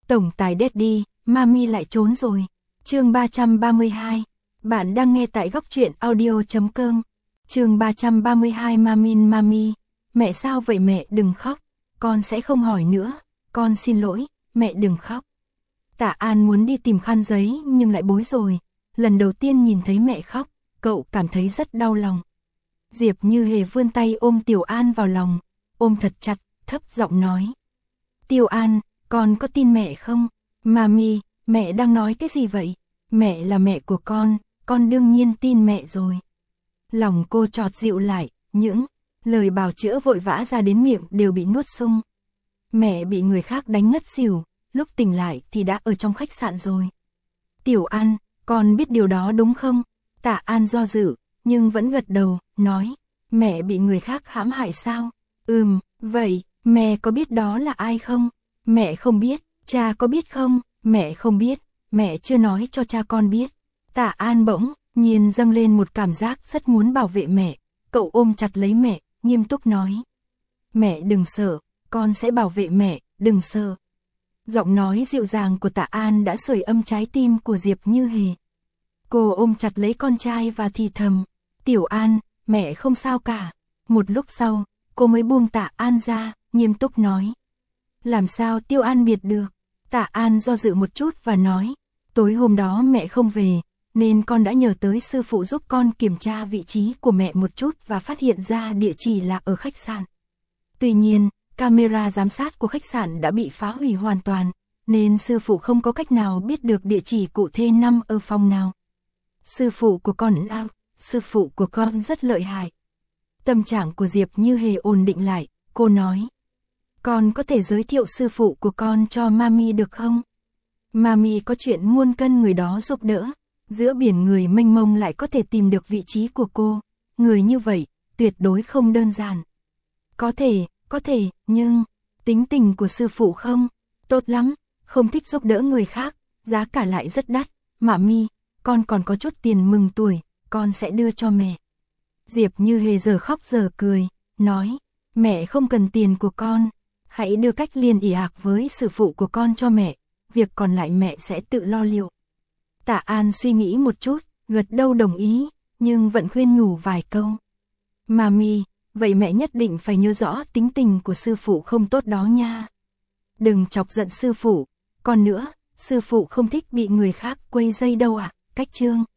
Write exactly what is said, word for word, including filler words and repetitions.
Tổng tài Daddy, Mami lại trốn rồi. Chương ba trăm ba mươi hai. Bạn đang nghe tại góc truyện audio chấm com. Chương ba trăm ba mươi hai. Mamin Mami, mẹ sao vậy mẹ, đừng khóc. Con sẽ không hỏi nữa. Con xin lỗi, mẹ đừng khóc. Tạ An muốn đi tìm khăn giấy nhưng lại bối rồi. Lần đầu tiên nhìn thấy mẹ khóc, cậu cảm thấy rất đau lòng. Diệp Như Hề vươn tay ôm Tiểu An vào lòng, ôm thật chặt, thấp giọng nói. Tiểu An, con có tin mẹ không? Mami, mẹ đang nói cái gì vậy? Mẹ là mẹ của con, con đương nhiên tin mẹ rồi. Lòng cô chợt dịu lại, những lời bào chữa vội vã ra đến miệng đều bị nuốt sung. Mẹ bị người khác đánh ngất xỉu, lúc tỉnh lại thì đã ở trong khách sạn rồi. Tiểu An, con biết điều đó đúng không? Tạ An do dự, nhưng vẫn gật đầu, nói. Mẹ bị người khác hãm hại sao? Ừm, vậy, mẹ có biết đó là ai không? Mẹ không biết. Cha có biết không? Mẹ không biết. Mẹ chưa nói cho cha con biết. Tạ An bỗng nhiên dâng lên một cảm giác rất muốn bảo vệ mẹ. Cậu ôm chặt lấy mẹ, nghiêm túc nói. Mẹ đừng sợ, con sẽ bảo vệ mẹ, đừng sợ. Giọng nói dịu dàng của Tạ An đã sưởi âm trái tim của Diệp Như Hề. Cô ôm chặt lấy con trai và thì thầm. Tiểu An, mẹ không sao cả. Một lúc sau, cô mới buông Tạ An ra, nghiêm túc nói. Làm sao Tiêu An biệt được? Tạ An do dự một chút và nói. Tối hôm đó mẹ không về, nên con đã nhờ tới sư phụ giúp con kiểm tra vị trí của mẹ một chút và phát hiện ra địa chỉ là ở khách sạn. Tuy nhiên, camera giám sát của khách sạn đã bị phá hủy hoàn toàn, nên sư phụ không có cách nào biết được địa chỉ cụ thể nằm ở phòng nào. Sư phụ của con ao, sư phụ của con rất lợi hại. Tâm trạng của Diệp Như Hề ổn định lại, cô nói. Con có thể giới thiệu sư phụ của con cho Mami được không? Mami có chuyện muôn cân người đó giúp đỡ, giữa biển người mênh mông lại có thể tìm được vị trí của cô. Người như vậy, tuyệt đối không đơn giản. Có thể, có thể, nhưng, tính tình của sư phụ không, tốt lắm, không thích giúp đỡ người khác, giá cả lại rất đắt. Mami, con còn có chút tiền mừng tuổi, con sẽ đưa cho mẹ. Diệp Như Hề giờ khóc giờ cười, nói, mẹ không cần tiền của con, hãy đưa cách liên ỷ ạc với sư phụ của con cho mẹ, việc còn lại mẹ sẽ tự lo liệu. Tạ An suy nghĩ một chút, gật đầu đồng ý, nhưng vẫn khuyên nhủ vài câu. Mami, vậy mẹ nhất định phải nhớ rõ tính tình của sư phụ không tốt đó nha. Đừng chọc giận sư phụ, còn nữa, sư phụ không thích bị người khác quấy rầy đâu ạ, cách chương.